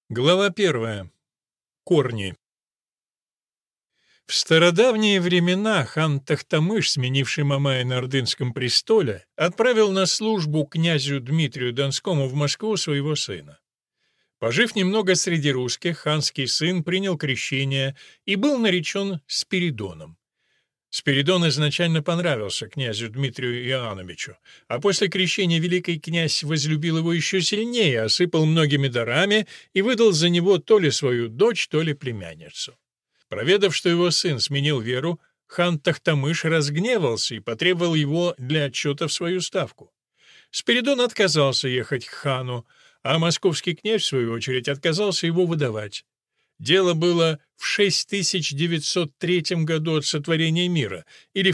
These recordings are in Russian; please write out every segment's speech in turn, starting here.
Глава 1. Корни. В стародавние времена хан Тохтамыш, сменивший Мамая на Ордынском престоле, отправил на службу князю Дмитрию Донскому в Москву своего сына. Пожив немного среди русских, ханский сын принял крещение и был наречен Спиридоном. Спиридон изначально понравился князю Дмитрию Иоанновичу, а после крещения великий князь возлюбил его еще сильнее, осыпал многими дарами и выдал за него то ли свою дочь, то ли племянницу. Проведав, что его сын сменил веру, хан Тохтамыш разгневался и потребовал его для отчета в свою ставку. Спиридон отказался ехать к хану, а московский князь, в свою очередь, отказался его выдавать. Дело было в 6903 году от сотворения мира или в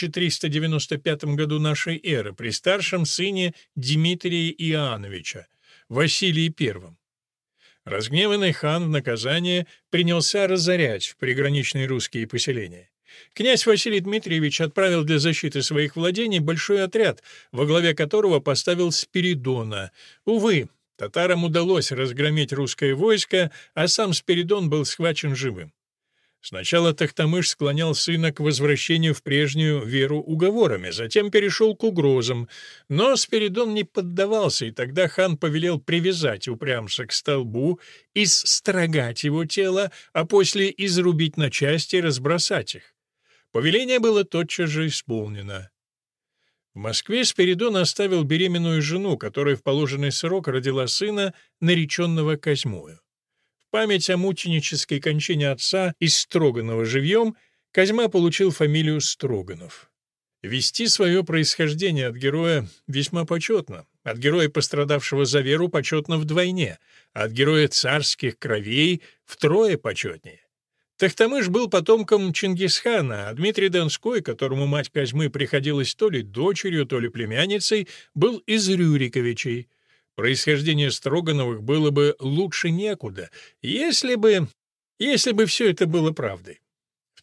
1395 году нашей эры при старшем сыне Дмитрия Иоанновича, Василии I. Разгневанный хан в наказание принялся разорять приграничные русские поселения. Князь Василий Дмитриевич отправил для защиты своих владений большой отряд, во главе которого поставил Спиридона. Увы, татарам удалось разгромить русское войско, а сам Спиридон был схвачен живым. Сначала Тохтамыш склонял сына к возвращению в прежнюю веру уговорами, затем перешел к угрозам, но Спиридон не поддавался, и тогда хан повелел привязать упрямца к столбу, истрогать его тело, а после изрубить на части и разбросать их. Повеление было тотчас же исполнено. В Москве Спиридон оставил беременную жену, которая в положенный срок родила сына, нареченного Козьмою. В память о мученической кончине отца из Строганова живьем Козьма получил фамилию Строганов. Вести свое происхождение от героя весьма почетно. От героя, пострадавшего за веру, почетно вдвойне, а от героя царских кровей втрое почетнее. Тохтамыш был потомком Чингисхана, а Дмитрий Донской, которому мать Козьмы приходилась то ли дочерью, то ли племянницей, был из Рюриковичей. Происхождение Строгановых было бы лучше некуда, если бы все это было правдой. В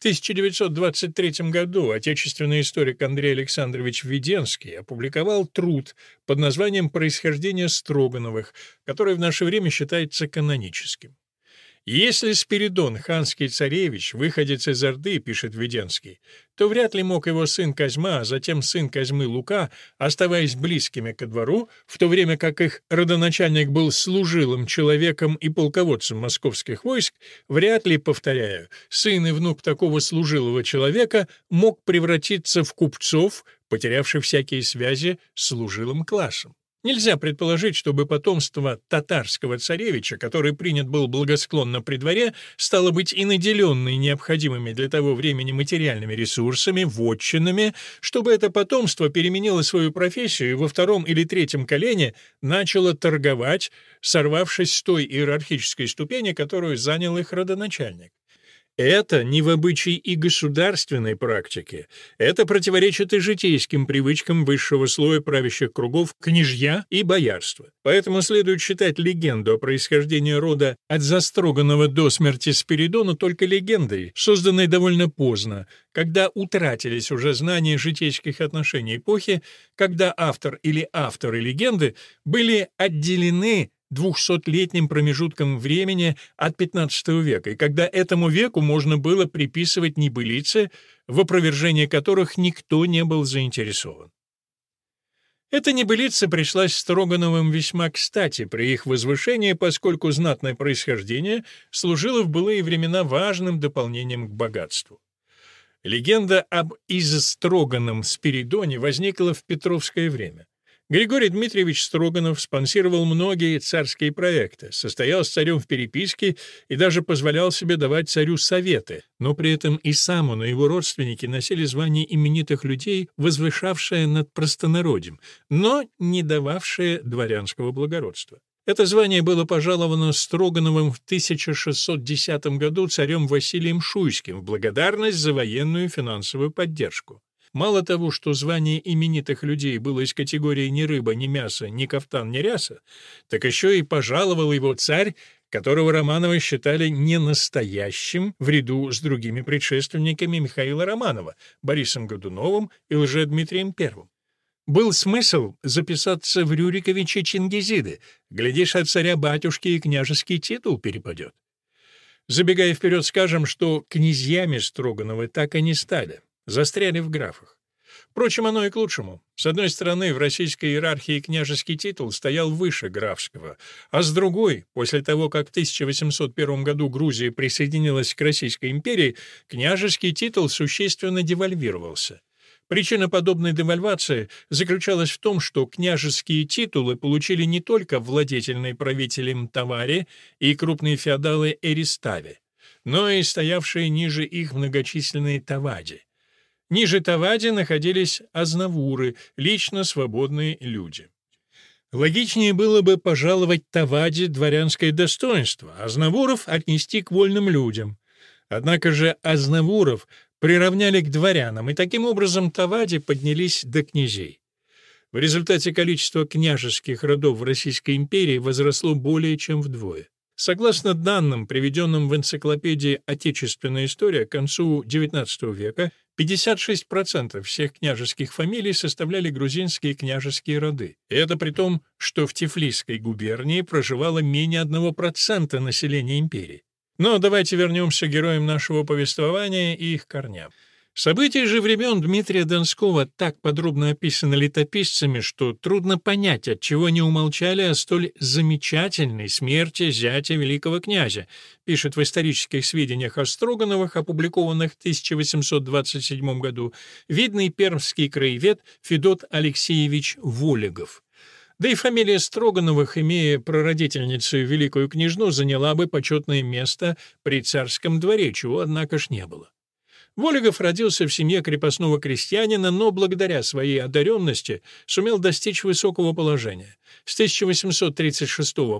1923 году отечественный историк Андрей Александрович Введенский опубликовал труд под названием «Происхождение Строгановых», который в наше время считается каноническим. Если Спиридон, ханский царевич, выходец из Орды, пишет Введенский, то вряд ли мог его сын Козьма, а затем сын Козьмы Лука, оставаясь близкими ко двору, в то время как их родоначальник был служилым человеком и полководцем московских войск, вряд ли, повторяю, сын и внук такого служилого человека мог превратиться в купцов, потерявших всякие связи с служилым классом. Нельзя предположить, чтобы потомство татарского царевича, который принят был благосклонно при дворе, стало быть и наделенной необходимыми для того времени материальными ресурсами, вотчинами, чтобы это потомство переменило свою профессию и во втором или третьем колене начало торговать, сорвавшись с той иерархической ступени, которую занял их родоначальник. Это не в обычае и государственной практике. Это противоречит и житейским привычкам высшего слоя правящих кругов княжья и боярства. Поэтому следует считать легенду о происхождении рода от застроганного до смерти Спиридона только легендой, созданной довольно поздно, когда утратились уже знания житейских отношений эпохи, когда автор или авторы легенды были отделены 200-летним промежутком времени от XV века, и когда этому веку можно было приписывать небылицы, в опровержении которых никто не был заинтересован. Эта небылица пришлась Строгановым весьма кстати при их возвышении, поскольку знатное происхождение служило в былые времена важным дополнением к богатству. Легенда об изстроганном Спиридоне возникла в Петровское время. Григорий Дмитриевич Строганов спонсировал многие царские проекты, состоял с царем в переписке и даже позволял себе давать царю советы, но при этом и сам он, и его родственники носили звание именитых людей, возвышавшее над простонародьем, но не дававшее дворянского благородства. Это звание было пожаловано Строгановым в 1610 году царем Василием Шуйским в благодарность за военную и финансовую поддержку. Мало того, что звание именитых людей было из категории ни рыба, ни мясо, ни кафтан, ни ряса, так еще и пожаловал его царь, которого Романовы считали ненастоящим в ряду с другими предшественниками Михаила Романова, Борисом Годуновым и Лжедмитрием I. Был смысл записаться в Рюриковичи Чингизиды. Глядишь, от царя-батюшки и княжеский титул перепадет. Забегая вперед, скажем, что князьями Строгановы так и не стали, застряли в графах. Впрочем, оно и к лучшему. С одной стороны, в российской иерархии княжеский титул стоял выше графского, а с другой, после того, как в 1801 году Грузия присоединилась к Российской империи, княжеский титул существенно девальвировался. Причина подобной девальвации заключалась в том, что княжеские титулы получили не только владетельные правители Мтавари и крупные феодалы Эристави, но и стоявшие ниже их многочисленные тавади. Ниже тавади находились азнавуры, лично свободные люди. Логичнее было бы пожаловать таваде дворянское достоинство, а азнавуров отнести к вольным людям. Однако же азнавуров приравняли к дворянам, и таким образом тавади поднялись до князей. В результате количество княжеских родов в Российской империи возросло более чем вдвое. Согласно данным, приведенным в энциклопедии «Отечественная история», к концу XIX века 56% всех княжеских фамилий составляли грузинские княжеские роды. И это при том, что в Тифлисской губернии проживало менее 1% населения империи. Но давайте вернемся к героям нашего повествования и их корням. События же времен Дмитрия Донского так подробно описаны летописцами, что трудно понять, отчего не умолчали о столь замечательной смерти зятя великого князя, пишет в исторических сведениях о Строгановых, опубликованных в 1827 году, видный пермский краевед Федот Алексеевич Волегов. Да и фамилия Строгановых, имея прародительницу великую княжну, заняла бы почетное место при царском дворе, чего, однако ж, не было. Волегов родился в семье крепостного крестьянина, но благодаря своей одаренности сумел достичь высокого положения. С 1836 по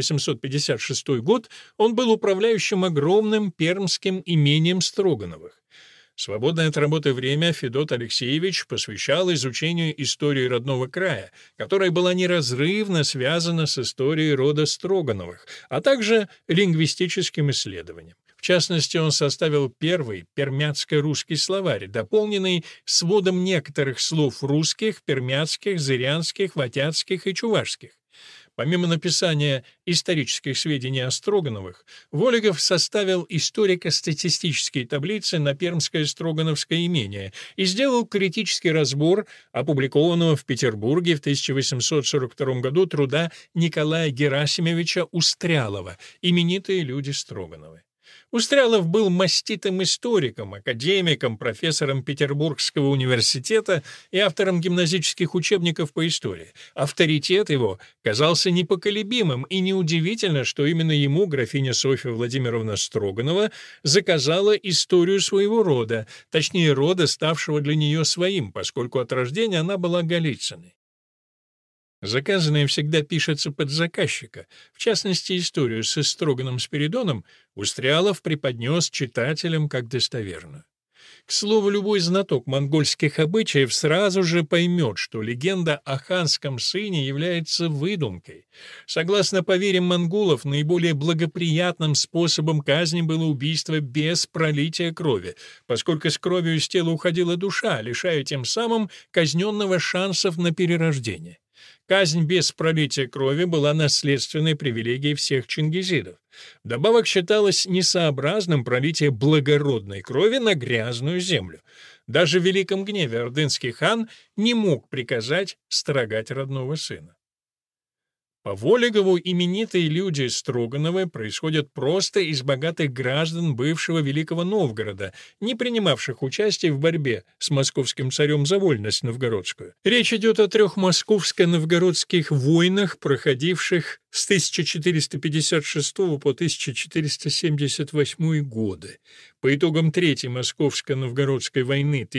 1856 год он был управляющим огромным пермским имением Строгановых. Свободное от работы время Федот Алексеевич посвящал изучению истории родного края, которая была неразрывно связана с историей рода Строгановых, а также лингвистическим исследованием. В частности, он составил первый пермяцко-русский словарь, дополненный сводом некоторых слов русских, пермяцких, зырянских, ватятских и чувашских. Помимо написания исторических сведений о Строгановых, Волегов составил историко-статистические таблицы на пермское Строгановское имение и сделал критический разбор опубликованного в Петербурге в 1842 году труда Николая Герасимовича Устрялова «Именитые люди Строгановы». Устрялов был маститым историком, академиком, профессором Петербургского университета и автором гимназических учебников по истории. Авторитет его казался непоколебимым, и неудивительно, что именно ему графиня Софья Владимировна Строганова заказала историю своего рода, точнее, рода, ставшего для нее своим, поскольку от рождения она была Голицыной. Заказанное всегда пишется под заказчика. В частности, историю со Строганом Спиридоном Устрялов преподнес читателям как достоверную. К слову, любой знаток монгольских обычаев сразу же поймет, что легенда о ханском сыне является выдумкой. Согласно поверьям монголов, наиболее благоприятным способом казни было убийство без пролития крови, поскольку с кровью из тела уходила душа, лишая тем самым казненного шансов на перерождение. Казнь без пролития крови была наследственной привилегией всех чингизидов. Вдобавок считалось несообразным пролитие благородной крови на грязную землю. Даже в великом гневе ордынский хан не мог приказать строгать родного сына. По Волегову именитые люди Строгановы происходят просто из богатых граждан бывшего Великого Новгорода, не принимавших участия в борьбе с московским царем за вольность новгородскую. Речь идет о 3 московско-новгородских войнах, проходивших с 1456 по 1478 годы. По итогам Третьей Московско-Новгородской войны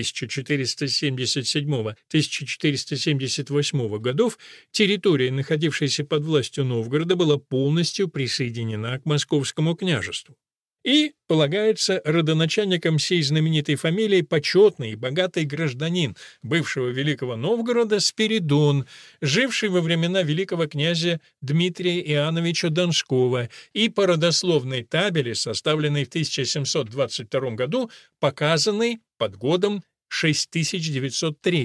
1477-1478 годов территория, находившаяся под властью Новгорода, была полностью присоединена к Московскому княжеству. И полагается родоначальником сей знаменитой фамилии почетный и богатый гражданин бывшего Великого Новгорода Спиридон, живший во времена великого князя Дмитрия Иоанновича Донского, и по родословной табели, составленной в 1722 году, показанной под годом 6903,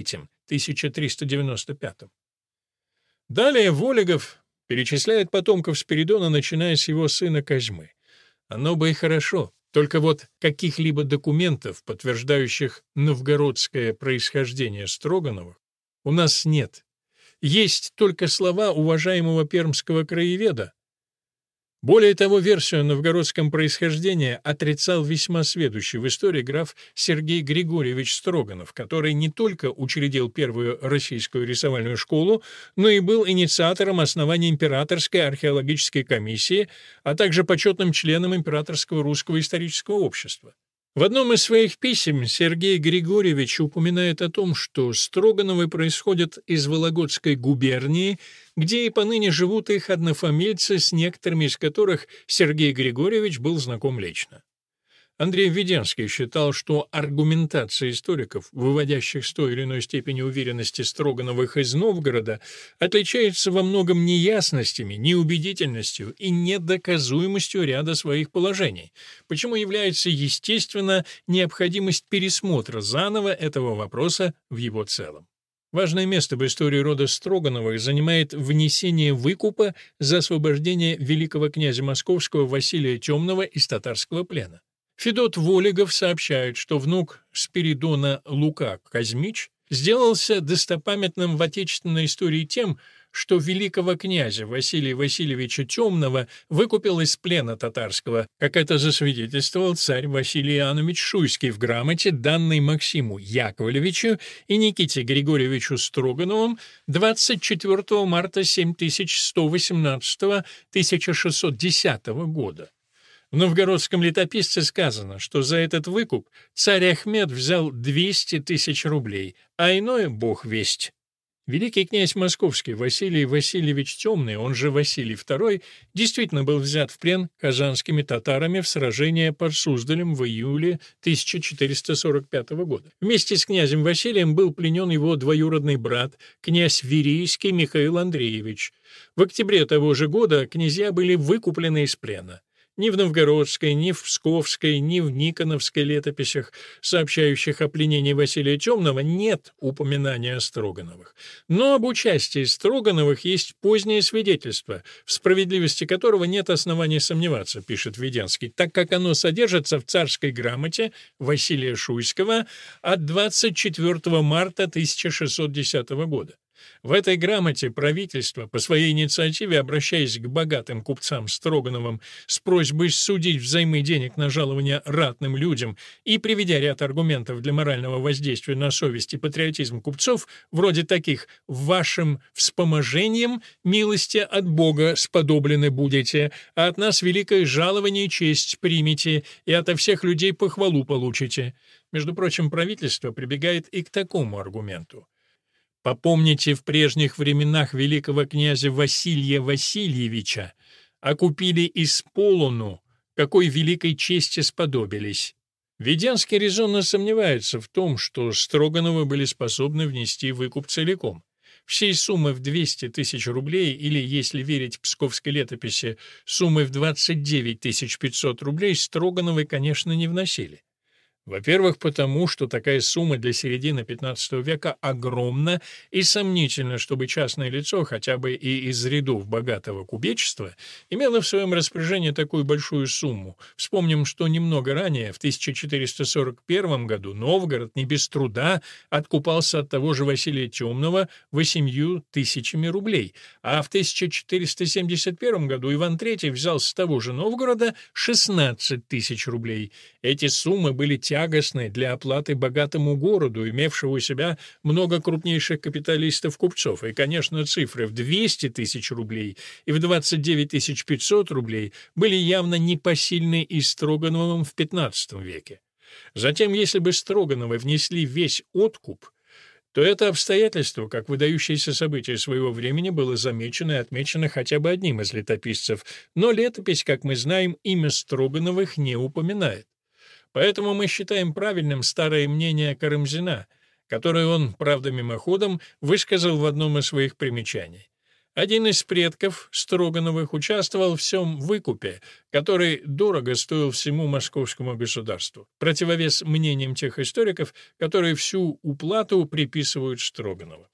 1395. Далее Волегов перечисляет потомков Спиридона, начиная с его сына Козьмы. Оно бы и хорошо, только вот каких-либо документов, подтверждающих новгородское происхождение Строгановых, у нас нет. Есть только слова уважаемого пермского краеведа. Более того, версию о новгородском происхождении отрицал весьма сведущий в истории граф Сергей Григорьевич Строганов, который не только учредил первую российскую рисовальную школу, но и был инициатором основания Императорской археологической комиссии, а также почетным членом Императорского русского исторического общества. В одном из своих писем Сергей Григорьевич упоминает о том, что Строгановы происходят из Вологодской губернии, где и поныне живут их однофамильцы, с некоторыми из которых Сергей Григорьевич был знаком лично. Андрей Введенский считал, что аргументация историков, выводящих с той или иной степени уверенности Строгановых из Новгорода, отличается во многом неясностями, неубедительностью и недоказуемостью ряда своих положений, почему является, естественно, необходимость пересмотра заново этого вопроса в его целом. Важное место в истории рода Строгановых занимает внесение выкупа за освобождение великого князя Московского Василия Темного из татарского плена. Федот Волегов сообщает, что внук Спиридона Лука Казмич сделался достопамятным в отечественной истории тем, что великого князя Василия Васильевича Темного выкупил из плена татарского, как это засвидетельствовал царь Василий Иоаннович Шуйский в грамоте, данной Максиму Яковлевичу и Никите Григорьевичу Строгановым 24 марта 7118-1610 года. В новгородском летописце сказано, что за этот выкуп царь Ахмед взял 200 тысяч рублей, а иное бог весть. Великий князь Московский Василий Васильевич Темный, он же Василий II, действительно был взят в плен казанскими татарами в сражении под Суздалем в июле 1445 года. Вместе с князем Василием был пленен его двоюродный брат, князь Верейский Михаил Андреевич. В октябре того же года князья были выкуплены из плена. Ни в новгородской, ни в псковской, ни в никоновской летописях, сообщающих о пленении Василия Темного, нет упоминания о Строгановых. Но об участии Строгановых есть позднее свидетельство, в справедливости которого нет оснований сомневаться, пишет Введенский, так как оно содержится в царской грамоте Василия Шуйского от 24 марта 1610 года. В этой грамоте правительство, по своей инициативе обращаясь к богатым купцам Строгановым с просьбой судить взаймы денег на жалования ратным людям и приведя ряд аргументов для морального воздействия на совесть и патриотизм купцов, вроде таких «вашим вспоможением милости от Бога сподоблены будете, а от нас великое жалование и честь примите, и ото всех людей похвалу получите». Между прочим, правительство прибегает и к такому аргументу. Попомните, в прежних временах великого князя Василия Васильевича окупили из полону, какой великой чести сподобились. Введенский резонно сомневается в том, что Строгановы были способны внести выкуп целиком. Всей суммы в 200 тысяч рублей, или, если верить псковской летописи, суммы в 29 500 рублей Строгановы, конечно, не вносили. Во-первых, потому что такая сумма для середины XV века огромна и сомнительно, чтобы частное лицо, хотя бы и из рядов богатого купечества, имело в своем распоряжении такую большую сумму. Вспомним, что немного ранее, в 1441 году, Новгород не без труда откупался от того же Василия Темного 8 тысячами рублей, а в 1471 году Иван III взял с того же Новгорода 16 тысяч рублей. Эти суммы были тягостны для оплаты богатому городу, имевшего у себя много крупнейших капиталистов-купцов, и, конечно, цифры в 200 тысяч рублей и в 29 500 рублей были явно непосильны и Строгановым в XV веке. Затем, если бы Строгановы внесли весь откуп, то это обстоятельство, как выдающееся событие своего времени, было замечено и отмечено хотя бы одним из летописцев, но летопись, как мы знаем, имя Строгановых не упоминает. Поэтому мы считаем правильным старое мнение Карамзина, которое он, правда мимоходом, высказал в одном из своих примечаний. Один из предков Строгановых участвовал в всем выкупе, который дорого стоил всему московскому государству, противовес мнениям тех историков, которые всю уплату приписывают Строганову.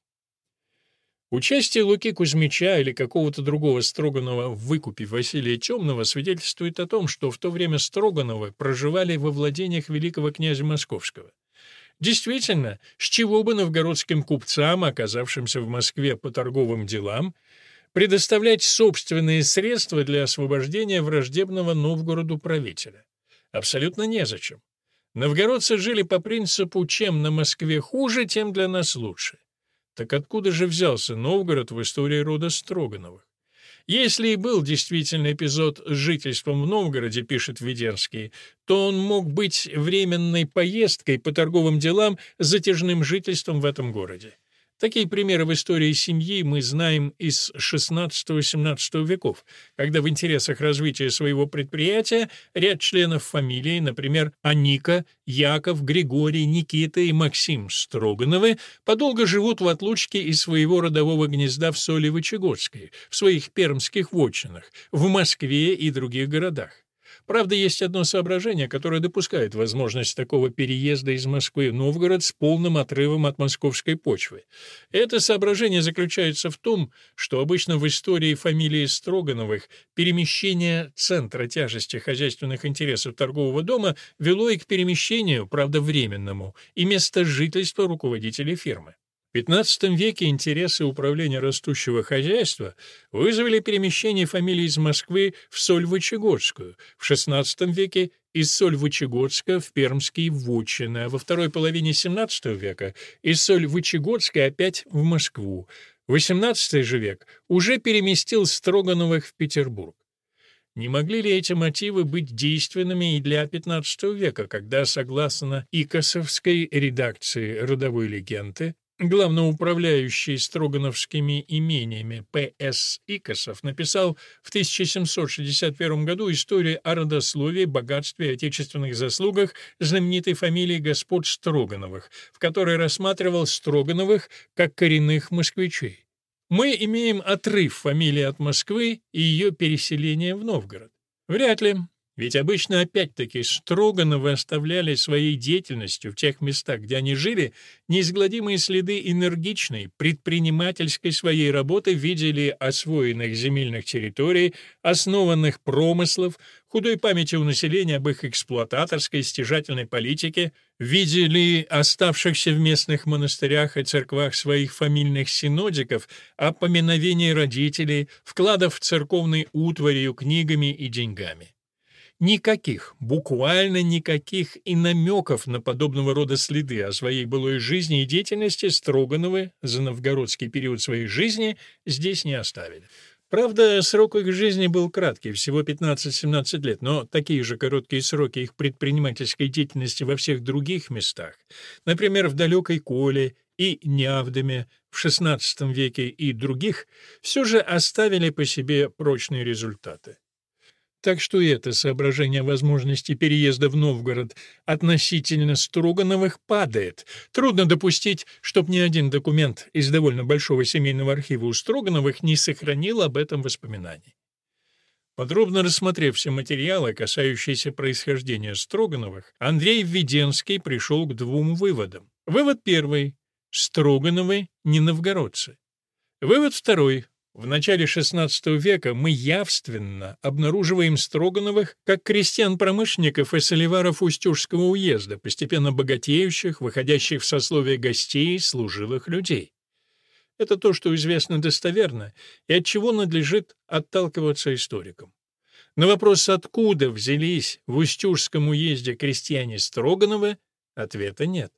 Участие Луки Кузьмича или какого-то другого Строганова в выкупе Василия Темного свидетельствует о том, что в то время Строгановы проживали во владениях великого князя Московского. Действительно, с чего бы новгородским купцам, оказавшимся в Москве по торговым делам, предоставлять собственные средства для освобождения враждебного Новгороду правителя? Абсолютно незачем. Новгородцы жили по принципу «чем на Москве хуже, тем для нас лучше». Так откуда же взялся Новгород в истории рода Строгановых? Если и был действительно эпизод с жительством в Новгороде, пишет Введенский, то он мог быть временной поездкой по торговым делам с затяжным жительством в этом городе. Такие примеры в истории семьи мы знаем из XVI-XVII веков, когда в интересах развития своего предприятия ряд членов фамилии, например, Аника, Яков, Григорий, Никита и Максим Строгановы, подолго живут в отлучке из своего родового гнезда в Солевычегодской, в своих пермских вотчинах, в Москве и других городах. Правда, есть одно соображение, которое допускает возможность такого переезда из Москвы в Новгород с полным отрывом от московской почвы. Это соображение заключается в том, что обычно в истории фамилии Строгановых перемещение центра тяжести хозяйственных интересов торгового дома вело и к перемещению, правда временному, и места жительства руководителей фирмы. В XV веке интересы управления растущего хозяйства вызвали перемещение фамилий из Москвы в Сольвычегодскую, в XVI веке из Сольвычегодска в Пермские вотчины, а во второй половине XVII века из Сольвычегодска опять в Москву. XVIII же век уже переместил Строгановых в Петербург. Не могли ли эти мотивы быть действенными и для XV века, когда, согласно икосовской редакции «Родовой легенды», главноуправляющий Строгановскими имениями П.С. Икосов написал в 1761 году историю о родословии, богатстве и отечественных заслугах знаменитой фамилии господ Строгановых, в которой рассматривал Строгановых как коренных москвичей. Мы имеем отрыв фамилии от Москвы и ее переселение в Новгород. Вряд ли. Ведь обычно опять-таки Строгановы оставляли своей деятельностью в тех местах, где они жили, неизгладимые следы энергичной, предпринимательской своей работы в виде ли освоенных земельных территорий, основанных промыслов, худой памяти у населения об их эксплуататорской, стяжательной политике, в виде ли оставшихся в местных монастырях и церквах своих фамильных синодиков, о поминовении родителей, вкладов в церковной утварью, книгами и деньгами. Никаких, буквально никаких и намеков на подобного рода следы о своей былой жизни и деятельности Строгановы за новгородский период своей жизни здесь не оставили. Правда, срок их жизни был краткий, всего 15-17 лет, но такие же короткие сроки их предпринимательской деятельности во всех других местах, например, в далекой Коле и Неавдоме в XVI веке и других, все же оставили по себе прочные результаты. Так что и это соображение возможности переезда в Новгород относительно Строгановых падает. Трудно допустить, чтоб ни один документ из довольно большого семейного архива у Строгановых не сохранил об этом воспоминаний. Подробно рассмотрев все материалы, касающиеся происхождения Строгановых, Андрей Введенский пришел к двум выводам. Вывод первый — Строгановы не новгородцы. Вывод второй — в начале XVI века мы явственно обнаруживаем Строгановых как крестьян-промышленников и соливаров Устюжского уезда, постепенно богатеющих, выходящих в сословие гостей, служилых людей. Это то, что известно достоверно, и от чего надлежит отталкиваться историкам. На вопрос, откуда взялись в Устюжском уезде крестьяне Строгановы, ответа нет.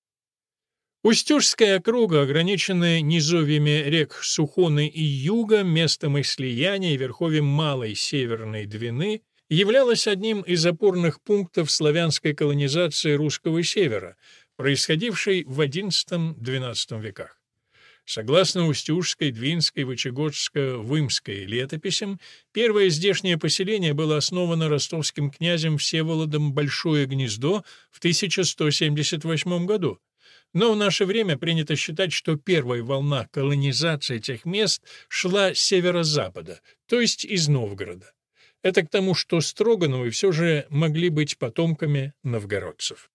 Устюжская округа, ограниченная низовьями рек Сухоны и Юга, местом их слияния и верховьем Малой Северной Двины, являлась одним из опорных пунктов славянской колонизации русского севера, происходившей в XI-XII веках. Согласно Устюжской, Двинской, Вычегодско-Вымской летописям, первое здешнее поселение было основано ростовским князем Всеволодом Большое Гнездо в 1178 году. Но в наше время принято считать, что первая волна колонизации этих мест шла с северо-запада, то есть из Новгорода. Это к тому, что Строгановы все же могли быть потомками новгородцев.